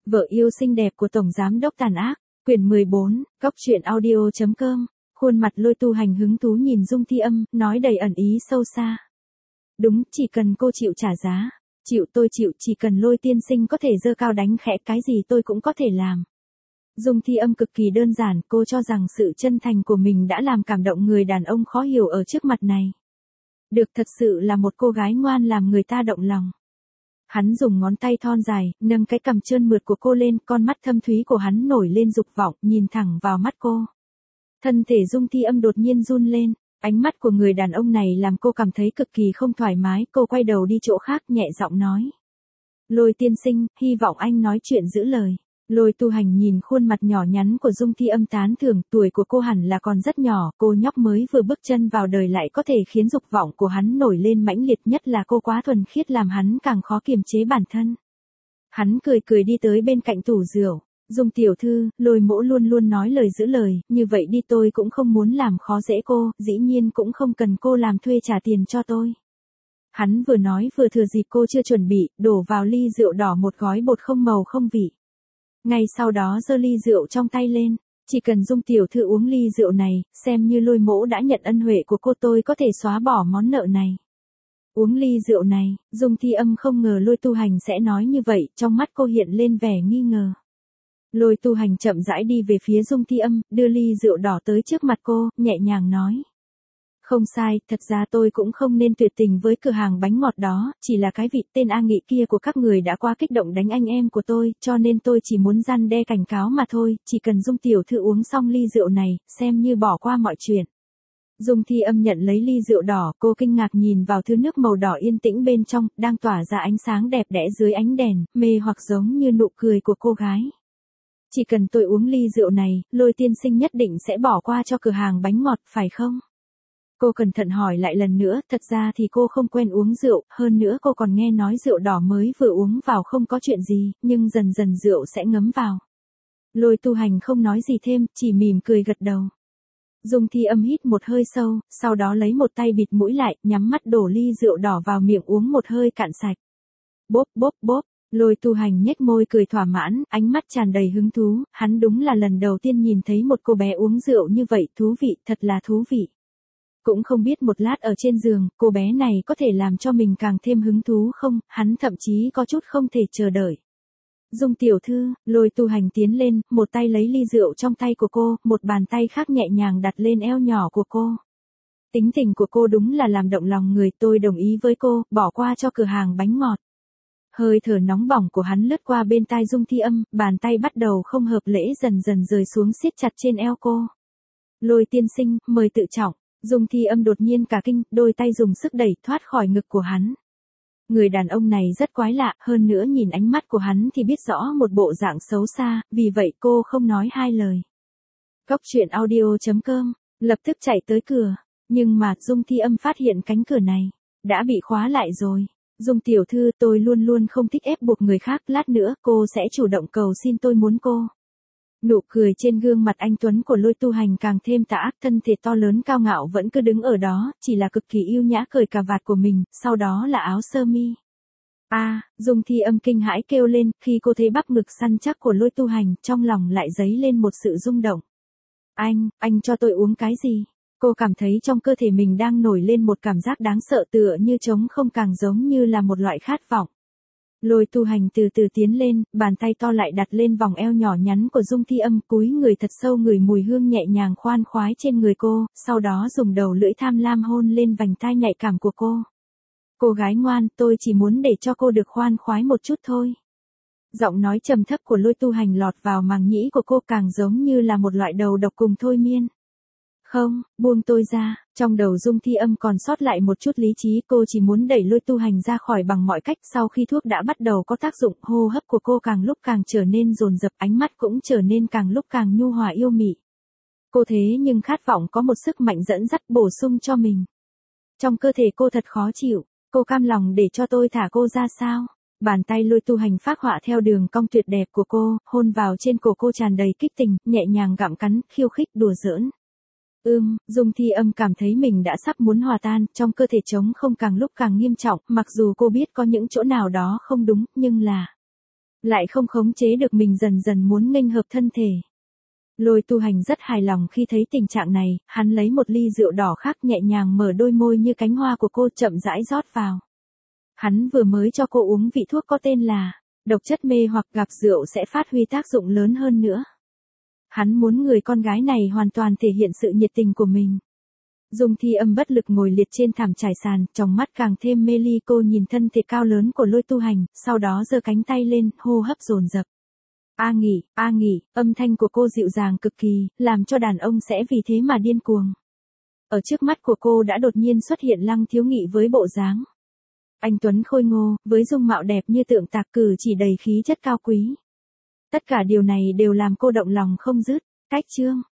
Vợ yêu xinh đẹp của Tổng Giám đốc tàn ác, quyển 14, Góc truyện audio.com, khuôn mặt Lôi Tu Hành hứng thú nhìn Dung Thi Âm, nói đầy ẩn ý sâu xa. Đúng, chỉ cần cô chịu trả giá, tôi chịu, chỉ cần Lôi tiên sinh có thể giơ cao đánh khẽ cái gì tôi cũng có thể làm. Dung Thi Âm cực kỳ đơn giản, cô cho rằng sự chân thành của mình đã làm cảm động người đàn ông khó hiểu ở trước mặt này. Được, thật sự là một cô gái ngoan làm người ta động lòng. Hắn dùng ngón tay thon dài, nâng cái cằm trơn mượt của cô lên, con mắt thâm thúy của hắn nổi lên dục vọng, nhìn thẳng vào mắt cô. Thân thể Dung Thi Âm đột nhiên run lên, ánh mắt của người đàn ông này làm cô cảm thấy cực kỳ không thoải mái, cô quay đầu đi chỗ khác nhẹ giọng nói. Lôi tiên sinh, hy vọng anh nói chuyện giữ lời. Lôi Tu Hành nhìn khuôn mặt nhỏ nhắn của Dung Thi Âm tán thưởng, tuổi của cô hẳn là còn rất nhỏ, cô nhóc mới vừa bước chân vào đời lại có thể khiến dục vọng của hắn nổi lên mãnh liệt, nhất là cô quá thuần khiết làm hắn càng khó kiềm chế bản thân. Hắn cười cười đi tới bên cạnh tủ rượu, Dung tiểu thư, Lôi mỗ luôn luôn nói lời giữ lời, như vậy đi tôi cũng không muốn làm khó dễ cô, dĩ nhiên cũng không cần cô làm thuê trả tiền cho tôi. Hắn vừa nói vừa thừa dịp cô chưa chuẩn bị, đổ vào ly rượu đỏ một gói bột không màu không vị. Ngay sau đó giơ ly rượu trong tay lên, chỉ cần Dung tiểu thư uống ly rượu này, xem như Lôi mỗ đã nhận ân huệ của cô, tôi có thể xóa bỏ món nợ này. Uống ly rượu này, Dung Thi Âm không ngờ Lôi Tu Hành sẽ nói như vậy, trong mắt cô hiện lên vẻ nghi ngờ. Lôi Tu Hành chậm rãi đi về phía Dung Thi Âm, đưa ly rượu đỏ tới trước mặt cô, nhẹ nhàng nói. Không sai, thật ra tôi cũng không nên tuyệt tình với cửa hàng bánh ngọt đó, chỉ là cái vị tên A Nghị kia của các người đã quá kích động đánh anh em của tôi, cho nên tôi chỉ muốn răn đe cảnh cáo mà thôi, chỉ cần Dung tiểu thư uống xong ly rượu này, xem như bỏ qua mọi chuyện. Dung Thi Âm nhận lấy ly rượu đỏ, cô kinh ngạc nhìn vào thứ nước màu đỏ yên tĩnh bên trong, đang tỏa ra ánh sáng đẹp đẽ dưới ánh đèn, mê hoặc giống như nụ cười của cô gái. Chỉ cần tôi uống ly rượu này, Lôi tiên sinh nhất định sẽ bỏ qua cho cửa hàng bánh ngọt, phải không? Cô cẩn thận hỏi lại lần nữa, thật ra thì cô không quen uống rượu, hơn nữa cô còn nghe nói rượu đỏ mới vừa uống vào không có chuyện gì, nhưng dần dần rượu sẽ ngấm vào. Lôi Tu Hành không nói gì thêm, chỉ mỉm cười gật đầu. Dung Thi Âm hít một hơi sâu, sau đó lấy một tay bịt mũi lại, nhắm mắt đổ ly rượu đỏ vào miệng uống một hơi cạn sạch. Bốp bốp bốp, Lôi Tu Hành nhếch môi cười thỏa mãn, ánh mắt tràn đầy hứng thú, hắn đúng là lần đầu tiên nhìn thấy một cô bé uống rượu như vậy, thú vị, thật là thú vị. Cũng không biết một lát ở trên giường, cô bé này có thể làm cho mình càng thêm hứng thú không, hắn thậm chí có chút không thể chờ đợi. Dung tiểu thư, Lôi Tu Hành tiến lên, một tay lấy ly rượu trong tay của cô, một bàn tay khác nhẹ nhàng đặt lên eo nhỏ của cô. Tính tình của cô đúng là làm động lòng người, tôi đồng ý với cô, bỏ qua cho cửa hàng bánh ngọt. Hơi thở nóng bỏng của hắn lướt qua bên tai Dung Thi Âm, bàn tay bắt đầu không hợp lễ dần dần rời xuống siết chặt trên eo cô. Lôi tiên sinh, mời tự trọng. Dung Thi Âm đột nhiên cả kinh, đôi tay dùng sức đẩy thoát khỏi ngực của hắn. Người đàn ông này rất quái lạ, hơn nữa nhìn ánh mắt của hắn thì biết rõ một bộ dạng xấu xa, vì vậy cô không nói hai lời. Góc truyện audio.com, lập tức chạy tới cửa, nhưng mà Dung Thi Âm phát hiện cánh cửa này đã bị khóa lại rồi. Dung tiểu thư, tôi luôn luôn không thích ép buộc người khác, lát nữa cô sẽ chủ động cầu xin tôi muốn cô. Nụ cười trên gương mặt anh tuấn của Lôi Tu Hành càng thêm tà ác, thân thể to lớn cao ngạo vẫn cứ đứng ở đó, chỉ là cực kỳ yêu nhã cởi cà vạt của mình, sau đó là áo sơ mi. Dung Thi Âm kinh hãi kêu lên, khi cô thấy bắp ngực săn chắc của Lôi Tu Hành, trong lòng lại dấy lên một sự rung động. Anh cho tôi uống cái gì? Cô cảm thấy trong cơ thể mình đang nổi lên một cảm giác đáng sợ tựa như trống không, càng giống như là một loại khát vọng. Lôi Tu Hành từ từ tiến lên, bàn tay to lại đặt lên vòng eo nhỏ nhắn của Dung Thi Âm, cúi người thật sâu ngửi mùi hương nhẹ nhàng khoan khoái trên người cô, sau đó dùng đầu lưỡi tham lam hôn lên vành tai nhạy cảm của cô. Cô gái ngoan, tôi chỉ muốn để cho cô được khoan khoái một chút thôi. Giọng nói trầm thấp của Lôi Tu Hành lọt vào màng nhĩ của cô, càng giống như là một loại đầu độc cùng thôi miên. Không, buông tôi ra, trong đầu Dung Thi Âm còn sót lại một chút lý trí, cô chỉ muốn đẩy Lôi Tu Hành ra khỏi bằng mọi cách. Sau khi thuốc đã bắt đầu có tác dụng, hô hấp của cô càng lúc càng trở nên dồn dập, ánh mắt cũng trở nên càng lúc càng nhu hòa yêu mị. Cô thế nhưng khát vọng có một sức mạnh dẫn dắt bổ sung cho mình. Trong cơ thể cô thật khó chịu, cô cam lòng để cho tôi thả cô ra sao? Bàn tay Lôi Tu Hành phác họa theo đường cong tuyệt đẹp của cô, hôn vào trên cổ cô tràn đầy kích tình, nhẹ nhàng gặm cắn, khiêu khích đùa giỡn. Dung Thi Âm cảm thấy mình đã sắp muốn hòa tan, trong cơ thể trống không càng lúc càng nghiêm trọng, mặc dù cô biết có những chỗ nào đó không đúng, nhưng là lại không khống chế được mình dần dần muốn nghênh hợp thân thể. Lôi Tu Hành rất hài lòng khi thấy tình trạng này, hắn lấy một ly rượu đỏ khác nhẹ nhàng mở đôi môi như cánh hoa của cô chậm rãi rót vào. Hắn vừa mới cho cô uống vị thuốc có tên là độc chất mê hoặc, gặp rượu sẽ phát huy tác dụng lớn hơn nữa. Hắn muốn người con gái này hoàn toàn thể hiện sự nhiệt tình của mình. Dung Thi Âm bất lực ngồi liệt trên thảm trải sàn, trong mắt càng thêm mê ly. Cô nhìn thân thể cao lớn của Lôi Tu Hành, sau đó giơ cánh tay lên, hô hấp dồn dập. A Nghỉ, âm thanh của cô dịu dàng cực kỳ, làm cho đàn ông sẽ vì thế mà điên cuồng. Ở trước mắt của cô đã đột nhiên xuất hiện Lăng Thiếu Nghị với bộ dáng anh tuấn khôi ngô, với dung mạo đẹp như tượng tạc, cử chỉ đầy khí chất cao quý. Tất cả điều này đều làm cô động lòng không dứt. Cách chương